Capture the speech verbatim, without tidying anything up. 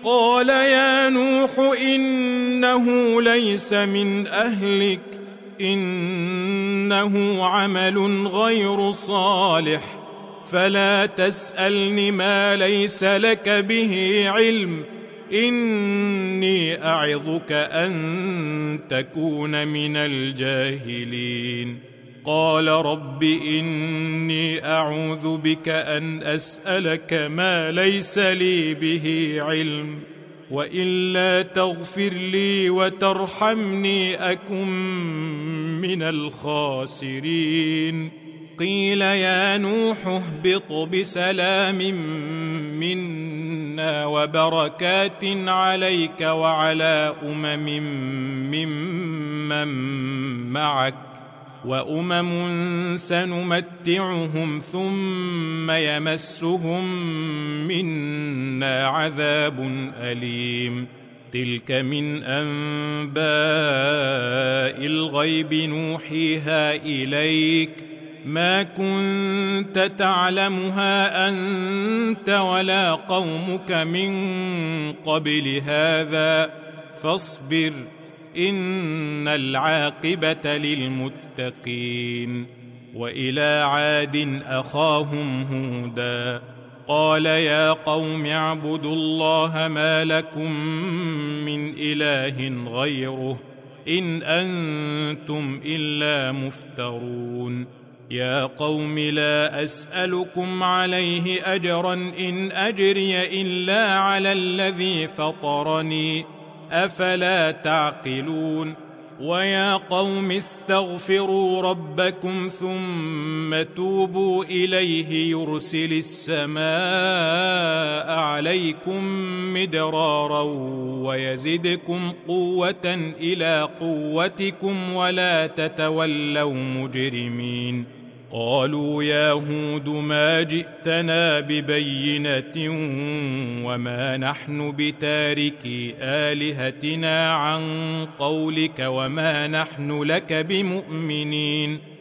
قال يا نوح إنه ليس من أهلك إنه عمل غير صالح فلا تسألني ما ليس لك به علم إني أعظك أن تكون من الجاهلين قال رب إني أعوذ بك أن أسألك ما ليس لي به علم وإلا تغفر لي وترحمني أكن من الخاسرين قيل يا نوح اهبط بسلام منا وبركات عليك وعلى أمم ممن معك وأمم سنمتعهم ثم يمسهم منا عذاب أليم تلك من أنباء الغيب نوحيها إليك ما كنت تعلمها أنت ولا قومك من قبل هذا فاصبر إن العاقبة للمتقين وإلى عاد أخاهم هودا قال يا قوم اعبدوا الله ما لكم من إله غيره إن أنتم إلا مفترون يا قوم لا أسألكم عليه أجرا إن أجري إلا على الذي فطرني أفلا تعقلون ويا قوم استغفروا ربكم ثم توبوا إليه يرسل السماء عليكم مدرارا ويزدكم قوة إلى قوتكم ولا تتولوا مجرمين قالوا يا هود ما جئتنا ببينة وما نحن بتاركي آلهتنا عن قولك وما نحن لك بمؤمنين